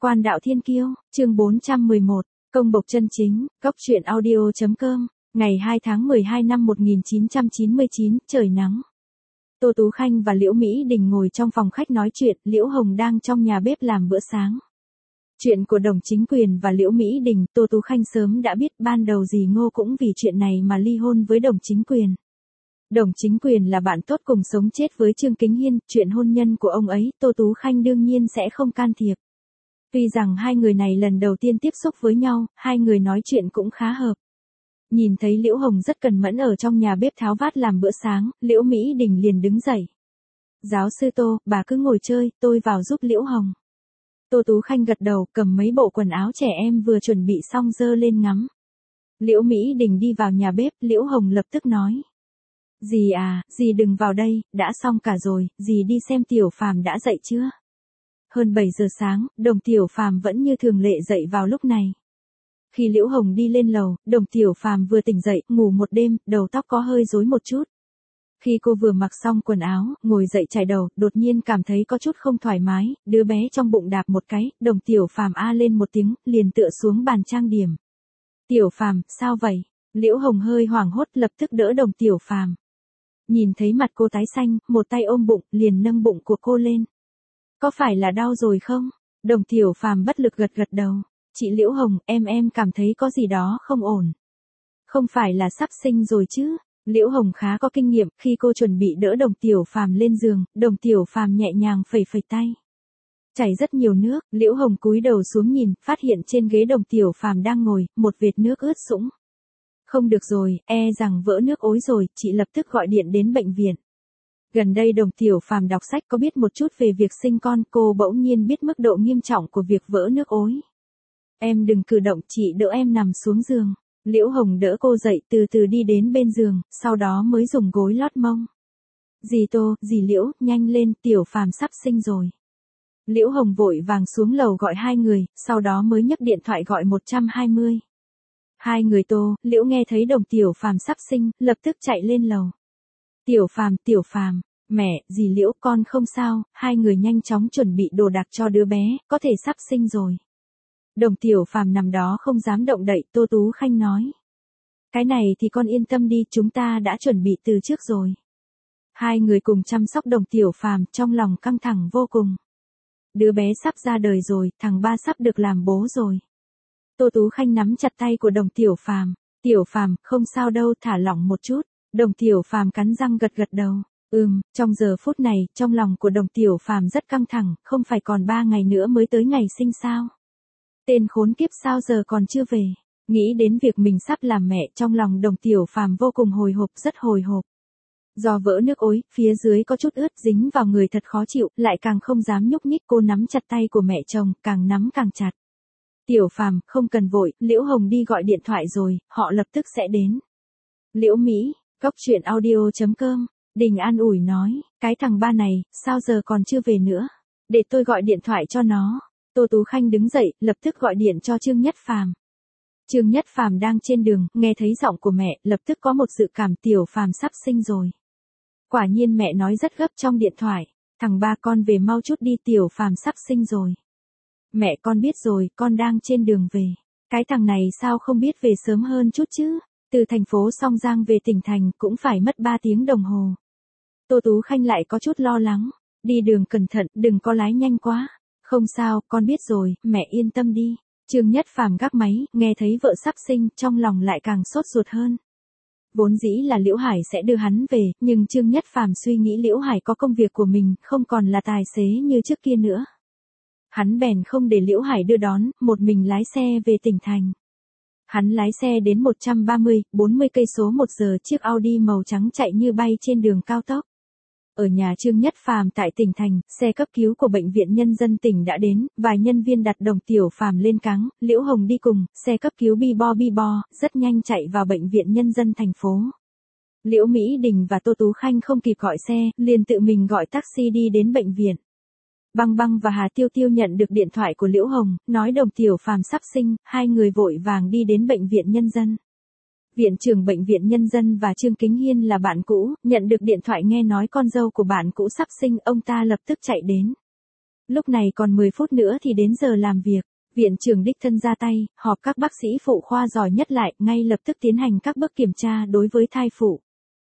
Quan đạo thiên kiêu, chương 411, công bộc chân chính, góc truyện audio.com, ngày 2 tháng 12 năm 1999, trời nắng. Tô Tú Khanh và Liễu Mỹ Đình ngồi trong phòng khách nói chuyện, Liễu Hồng đang trong nhà bếp làm bữa sáng. Chuyện của Đồng Chính Quyền và Liễu Mỹ Đình, Tô Tú Khanh sớm đã biết, ban đầu dì Ngô cũng vì chuyện này mà ly hôn với Đồng Chính Quyền. Đồng Chính Quyền là bạn tốt cùng sống chết với Trương Kính Hiên, chuyện hôn nhân của ông ấy, Tô Tú Khanh đương nhiên sẽ không can thiệp. Tuy rằng hai người này lần đầu tiên tiếp xúc với nhau, hai người nói chuyện cũng khá hợp. Nhìn thấy Liễu Hồng rất cần mẫn ở trong nhà bếp tháo vát làm bữa sáng, Liễu Mỹ Đình liền đứng dậy. Giáo sư Tô, bà cứ ngồi chơi, tôi vào giúp Liễu Hồng. Tô Tú Khanh gật đầu, cầm mấy bộ quần áo trẻ em vừa chuẩn bị xong dơ lên ngắm. Liễu Mỹ Đình đi vào nhà bếp, Liễu Hồng lập tức nói. Dì à, dì đừng vào đây, đã xong cả rồi, dì đi xem Tiểu Phàm đã dậy chưa? Hơn 7 giờ sáng, Đồng Tiểu Phàm vẫn như thường lệ dậy vào lúc này. Khi Liễu Hồng đi lên lầu, Đồng Tiểu Phàm vừa tỉnh dậy, ngủ một đêm, đầu tóc có hơi rối một chút. Khi cô vừa mặc xong quần áo, ngồi dậy chải đầu, đột nhiên cảm thấy có chút không thoải mái, đứa bé trong bụng đạp một cái, Đồng Tiểu Phàm a lên một tiếng, liền tựa xuống bàn trang điểm. Tiểu Phàm, sao vậy? Liễu Hồng hơi hoảng hốt, lập tức đỡ Đồng Tiểu Phàm. Nhìn thấy mặt cô tái xanh, một tay ôm bụng, liền nâng bụng của cô lên. Có phải là đau rồi không? Đồng Tiểu Phàm bất lực gật đầu. Chị Liễu Hồng, em cảm thấy có gì đó không ổn. Không phải là sắp sinh rồi chứ? Liễu Hồng khá có kinh nghiệm, khi cô chuẩn bị đỡ Đồng Tiểu Phàm lên giường, Đồng Tiểu Phàm nhẹ nhàng phẩy tay. Chảy rất nhiều nước, Liễu Hồng cúi đầu xuống nhìn, phát hiện trên ghế Đồng Tiểu Phàm đang ngồi, một vệt nước ướt sũng. Không được rồi, rằng vỡ nước ối rồi, chị lập tức gọi điện đến bệnh viện. Gần đây Đồng Tiểu Phàm đọc sách có biết một chút về việc sinh con, cô bỗng nhiên biết mức độ nghiêm trọng của việc vỡ nước ối. Em đừng cử động, chị đỡ em nằm xuống giường. Liễu Hồng đỡ cô dậy, từ từ đi đến bên giường, sau đó mới dùng gối lót mông. Dì Tô, dì Liễu, nhanh lên, Tiểu Phàm sắp sinh rồi. Liễu Hồng vội vàng xuống lầu gọi hai người, sau đó mới nhấc điện thoại gọi 120. Hai người Tô, Liễu nghe thấy Đồng Tiểu Phàm sắp sinh, lập tức chạy lên lầu. Tiểu Phàm, mẹ, dì Liễu, con không sao, hai người nhanh chóng chuẩn bị đồ đạc cho đứa bé, có thể sắp sinh rồi. Đồng Tiểu Phàm nằm đó không dám động đậy, Tô Tú Khanh nói. Cái này thì con yên tâm đi, chúng ta đã chuẩn bị từ trước rồi. Hai người cùng chăm sóc Đồng Tiểu Phàm, trong lòng căng thẳng vô cùng. Đứa bé sắp ra đời rồi, thằng ba sắp được làm bố rồi. Tô Tú Khanh nắm chặt tay của Đồng Tiểu Phàm. Tiểu Phàm, không sao đâu, thả lỏng một chút. Đồng Tiểu Phàm cắn răng gật đầu. Trong giờ phút này, trong lòng của Đồng Tiểu Phàm rất căng thẳng, không phải còn 3 ngày nữa mới tới ngày sinh sao? Tên khốn kiếp sao giờ còn chưa về? Nghĩ đến việc mình sắp làm mẹ, trong lòng Đồng Tiểu Phàm vô cùng hồi hộp, rất hồi hộp. Do vỡ nước ối, phía dưới có chút ướt dính vào người thật khó chịu, lại càng không dám nhúc nhích, cô nắm chặt tay của mẹ chồng, càng nắm càng chặt. Tiểu Phàm, không cần vội, Liễu Hồng đi gọi điện thoại rồi, họ lập tức sẽ đến. Liễu Mỹ, góc truyện audio.com, Đình an ủi nói, cái thằng ba này, sao giờ còn chưa về nữa? Để tôi gọi điện thoại cho nó. Tô Tú Khanh đứng dậy, lập tức gọi điện cho Trương Nhất Phàm. Trương Nhất Phàm đang trên đường, nghe thấy giọng của mẹ, lập tức có một dự cảm Tiểu Phàm sắp sinh rồi. Quả nhiên mẹ nói rất gấp trong điện thoại, thằng ba con về mau chút đi, Tiểu Phàm sắp sinh rồi. Mẹ con biết rồi, con đang trên đường về. Cái thằng này sao không biết về sớm hơn chút chứ? Từ thành phố Song Giang về tỉnh thành cũng phải mất 3 tiếng đồng hồ. Tô Tú Khanh lại có chút lo lắng. Đi đường cẩn thận, đừng có lái nhanh quá. Không sao, con biết rồi, mẹ yên tâm đi. Trương Nhất Phàm gác máy, nghe thấy vợ sắp sinh, trong lòng lại càng sốt ruột hơn. Vốn dĩ là Liễu Hải sẽ đưa hắn về, nhưng Trương Nhất Phàm suy nghĩ Liễu Hải có công việc của mình, không còn là tài xế như trước kia nữa. Hắn bèn không để Liễu Hải đưa đón, một mình lái xe về tỉnh thành. Hắn lái xe đến 130-40 cây số một giờ, chiếc Audi màu trắng chạy như bay trên đường cao tốc. Ở nhà Trương Nhất Phàm tại tỉnh thành, xe cấp cứu của Bệnh viện Nhân dân tỉnh đã đến, vài nhân viên đặt Đồng Tiểu Phàm lên cáng, Liễu Hồng đi cùng, xe cấp cứu bi bo, rất nhanh chạy vào Bệnh viện Nhân dân thành phố. Liễu Mỹ Đình và Tô Tú Khanh không kịp gọi xe, liền tự mình gọi taxi đi đến bệnh viện. Băng Băng và Hà Tiêu Tiêu nhận được điện thoại của Liễu Hồng, nói Đồng Tiểu Phàm sắp sinh, hai người vội vàng đi đến Bệnh viện Nhân dân. Viện trưởng Bệnh viện Nhân dân và Trương Kính Hiên là bạn cũ, nhận được điện thoại nghe nói con dâu của bạn cũ sắp sinh, ông ta lập tức chạy đến. Lúc này còn 10 phút nữa thì đến giờ làm việc. Viện trưởng đích thân ra tay, họp các bác sĩ phụ khoa giỏi nhất lại, ngay lập tức tiến hành các bước kiểm tra đối với thai phụ.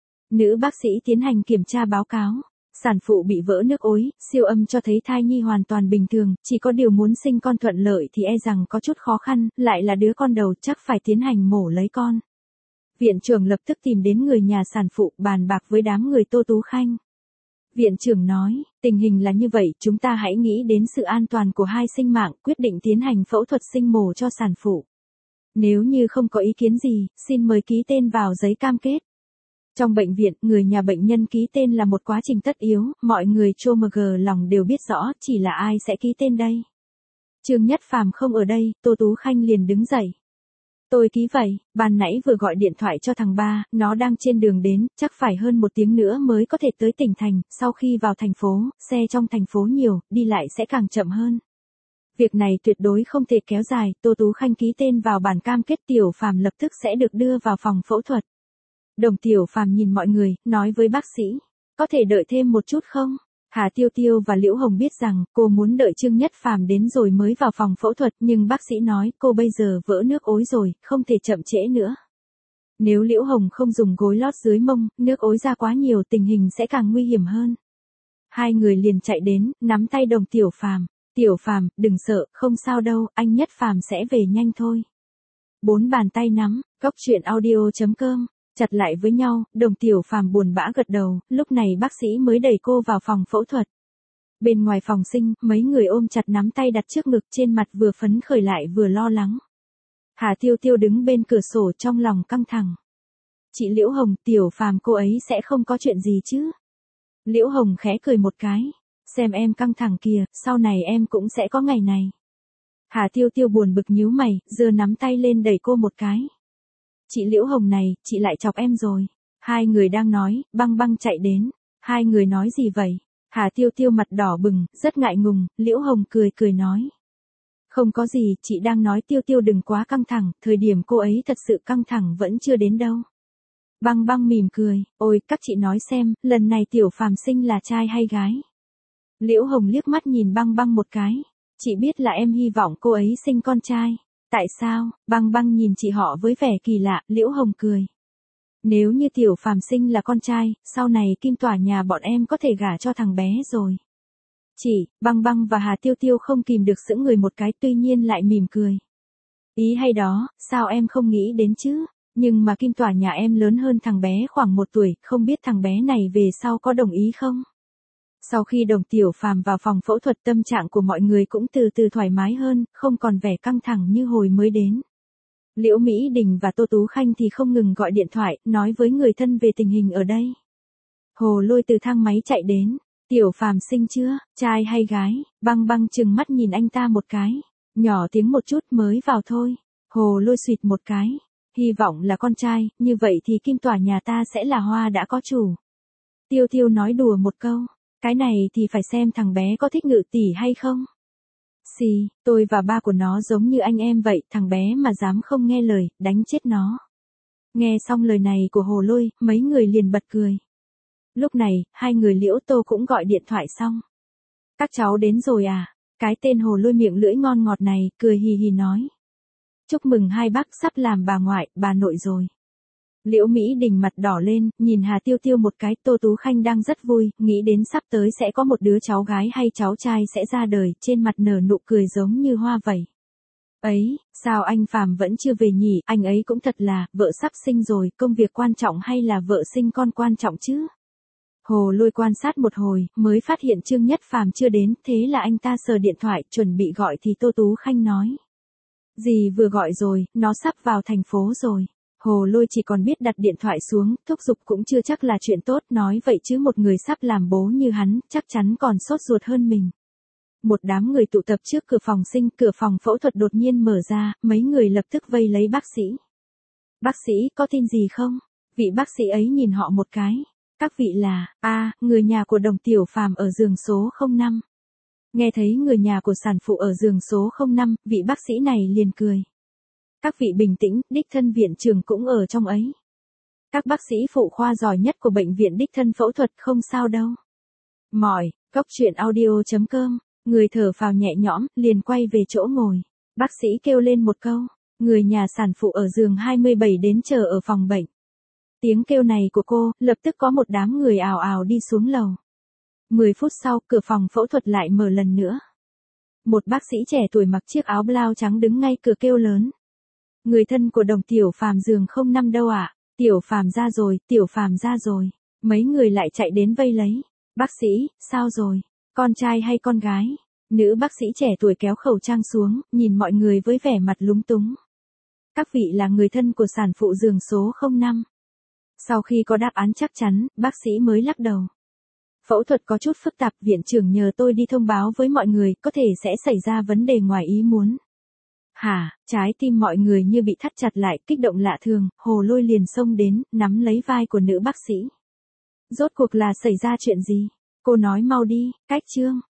Nữ bác sĩ tiến hành kiểm tra báo cáo. Sản phụ bị vỡ nước ối, siêu âm cho thấy thai nhi hoàn toàn bình thường, chỉ có điều muốn sinh con thuận lợi thì e rằng có chút khó khăn, lại là đứa con đầu chắc phải tiến hành mổ lấy con. Viện trưởng lập tức tìm đến người nhà sản phụ bàn bạc với đám người Tô Tú Khanh. Viện trưởng nói, tình hình là như vậy, chúng ta hãy nghĩ đến sự an toàn của hai sinh mạng, quyết định tiến hành phẫu thuật sinh mổ cho sản phụ. Nếu như không có ý kiến gì, xin mời ký tên vào giấy cam kết. Trong bệnh viện, người nhà bệnh nhân ký tên là một quá trình tất yếu, mọi người trô mờ gờ lòng đều biết rõ, chỉ là ai sẽ ký tên đây. Trương Nhất Phàm không ở đây, Tô Tú Khanh liền đứng dậy. Tôi ký vậy, ban nãy vừa gọi điện thoại cho thằng ba, nó đang trên đường đến, chắc phải hơn 1 tiếng nữa mới có thể tới tỉnh thành, sau khi vào thành phố, xe trong thành phố nhiều, đi lại sẽ càng chậm hơn. Việc này tuyệt đối không thể kéo dài, Tô Tú Khanh ký tên vào bản cam kết. Tiểu Phàm lập tức sẽ được đưa vào phòng phẫu thuật. Đồng Tiểu Phàm nhìn mọi người, nói với bác sĩ, có thể đợi thêm một chút không? Hà Tiêu Tiêu và Liễu Hồng biết rằng cô muốn đợi Trương Nhất Phàm đến rồi mới vào phòng phẫu thuật, nhưng bác sĩ nói cô bây giờ vỡ nước ối rồi, không thể chậm trễ nữa. Nếu Liễu Hồng không dùng gối lót dưới mông, nước ối ra quá nhiều tình hình sẽ càng nguy hiểm hơn. Hai người liền chạy đến, nắm tay Đồng Tiểu Phàm. Tiểu Phàm, đừng sợ, không sao đâu, anh Nhất Phàm sẽ về nhanh thôi. 4 bàn tay nắm, goctruyện.audio.com. Chặt lại với nhau, Đồng Tiểu Phàm buồn bã gật đầu, lúc này bác sĩ mới đẩy cô vào phòng phẫu thuật. Bên ngoài phòng sinh, mấy người ôm chặt nắm tay đặt trước ngực, trên mặt vừa phấn khởi lại vừa lo lắng. Hà Tiêu Tiêu đứng bên cửa sổ trong lòng căng thẳng. Chị Liễu Hồng, Tiểu Phàm cô ấy sẽ không có chuyện gì chứ? Liễu Hồng khẽ cười một cái. Xem em căng thẳng kìa, sau này em cũng sẽ có ngày này. Hà Tiêu Tiêu buồn bực nhíu mày, giơ nắm tay lên đẩy cô một cái. Chị Liễu Hồng này, chị lại chọc em rồi. Hai người đang nói, Băng Băng chạy đến. Hai người nói gì vậy? Hà Tiêu Tiêu mặt đỏ bừng, rất ngại ngùng, Liễu Hồng cười cười nói. Không có gì, chị đang nói Tiêu Tiêu đừng quá căng thẳng, thời điểm cô ấy thật sự căng thẳng vẫn chưa đến đâu. Băng Băng mỉm cười, ôi, các chị nói xem, lần này Tiểu Phàm sinh là trai hay gái? Liễu Hồng liếc mắt nhìn Băng Băng một cái. Chị biết là em hy vọng cô ấy sinh con trai. Tại sao? Băng Băng nhìn chị họ với vẻ kỳ lạ, Liễu Hồng cười. Nếu như Tiểu Phàm sinh là con trai, sau này Kim Tỏa nhà bọn em có thể gả cho thằng bé rồi. Chị, Băng Băng và Hà Tiêu Tiêu không kìm được sững người một cái, tuy nhiên lại mỉm cười. Ý hay đó, sao em không nghĩ đến chứ? Nhưng mà Kim Tỏa nhà em lớn hơn thằng bé khoảng 1 tuổi, không biết thằng bé này về sau có đồng ý không? Sau khi Đồng Tiểu Phàm vào phòng phẫu thuật, tâm trạng của mọi người cũng từ từ thoải mái hơn, không còn vẻ căng thẳng như hồi mới đến. Liễu Mỹ Đình và Tô Tú Khanh thì không ngừng gọi điện thoại, nói với người thân về tình hình ở đây. Hồ Lôi từ thang máy chạy đến. Tiểu Phàm sinh chưa, trai hay gái? Băng Băng trừng mắt nhìn anh ta một cái. Nhỏ tiếng một chút, mới vào thôi. Hồ Lôi xuyệt một cái. Hy vọng là con trai, như vậy thì Kim Tỏa nhà ta sẽ là hoa đã có chủ. Tiêu Tiêu nói đùa một câu. Cái này thì phải xem thằng bé có thích Ngự tỷ hay không. Xì, tôi và ba của nó giống như anh em vậy, thằng bé mà dám không nghe lời, đánh chết nó. Nghe xong lời này của Hồ Lôi, mấy người liền bật cười. Lúc này, hai người Liễu Tô cũng gọi điện thoại xong. Các cháu đến rồi à? Cái tên Hồ Lôi miệng lưỡi ngon ngọt này, cười hì hì nói. Chúc mừng hai bác sắp làm bà ngoại, bà nội rồi. Liễu Mỹ Đình mặt đỏ lên, nhìn Hà Tiêu Tiêu một cái. Tô Tú Khanh đang rất vui, nghĩ đến sắp tới sẽ có một đứa cháu gái hay cháu trai sẽ ra đời, trên mặt nở nụ cười giống như hoa vậy. Ấy, sao anh Phàm vẫn chưa về nhỉ, anh ấy cũng thật là, vợ sắp sinh rồi, công việc quan trọng hay là vợ sinh con quan trọng chứ? Hồ Lôi quan sát một hồi, mới phát hiện Trương Nhất Phàm chưa đến, thế là anh ta sờ điện thoại, chuẩn bị gọi thì Tô Tú Khanh nói. Dì vừa gọi rồi, nó sắp vào thành phố rồi. Hồ Lôi chỉ còn biết đặt điện thoại xuống, thúc giục cũng chưa chắc là chuyện tốt, nói vậy chứ một người sắp làm bố như hắn, chắc chắn còn sốt ruột hơn mình. Một đám người tụ tập trước cửa phòng sinh, cửa phòng phẫu thuật đột nhiên mở ra, mấy người lập tức vây lấy bác sĩ. Bác sĩ, có tin gì không? Vị bác sĩ ấy nhìn họ một cái. Các vị là, người nhà của Đồng Tiểu Phàm ở giường số 05. Nghe thấy người nhà của sản phụ ở giường số 05, vị bác sĩ này liền cười. Các vị bình tĩnh, đích thân viện trưởng cũng ở trong ấy. Các bác sĩ phụ khoa giỏi nhất của bệnh viện đích thân phẫu thuật, không sao đâu. Mỏi, goctruyện.audio.com Người thở phào nhẹ nhõm, liền quay về chỗ ngồi. Bác sĩ kêu lên một câu, người nhà sản phụ ở giường 27 đến chờ ở phòng bệnh. Tiếng kêu này của cô, lập tức có một đám người ào ào đi xuống lầu. 10 phút sau, cửa phòng phẫu thuật lại mở lần nữa. Một bác sĩ trẻ tuổi mặc chiếc áo blau trắng đứng ngay cửa kêu lớn. Người thân của Đồng Tiểu Phàm giường 05 đâu ạ? Tiểu Phàm ra rồi, Tiểu Phàm ra rồi. Mấy người lại chạy đến vây lấy. Bác sĩ, sao rồi? Con trai hay con gái? Nữ bác sĩ trẻ tuổi kéo khẩu trang xuống, nhìn mọi người với vẻ mặt lúng túng. Các vị là người thân của sản phụ giường số 05. Sau khi có đáp án chắc chắn, bác sĩ mới lắc đầu. Phẫu thuật có chút phức tạp, viện trưởng nhờ tôi đi thông báo với mọi người, có thể sẽ xảy ra vấn đề ngoài ý muốn. Hả, trái tim mọi người như bị thắt chặt lại, kích động lạ thường, Hồ Lôi liền xông đến, nắm lấy vai của nữ bác sĩ. Rốt cuộc là xảy ra chuyện gì? Cô nói mau đi, Cách Trương.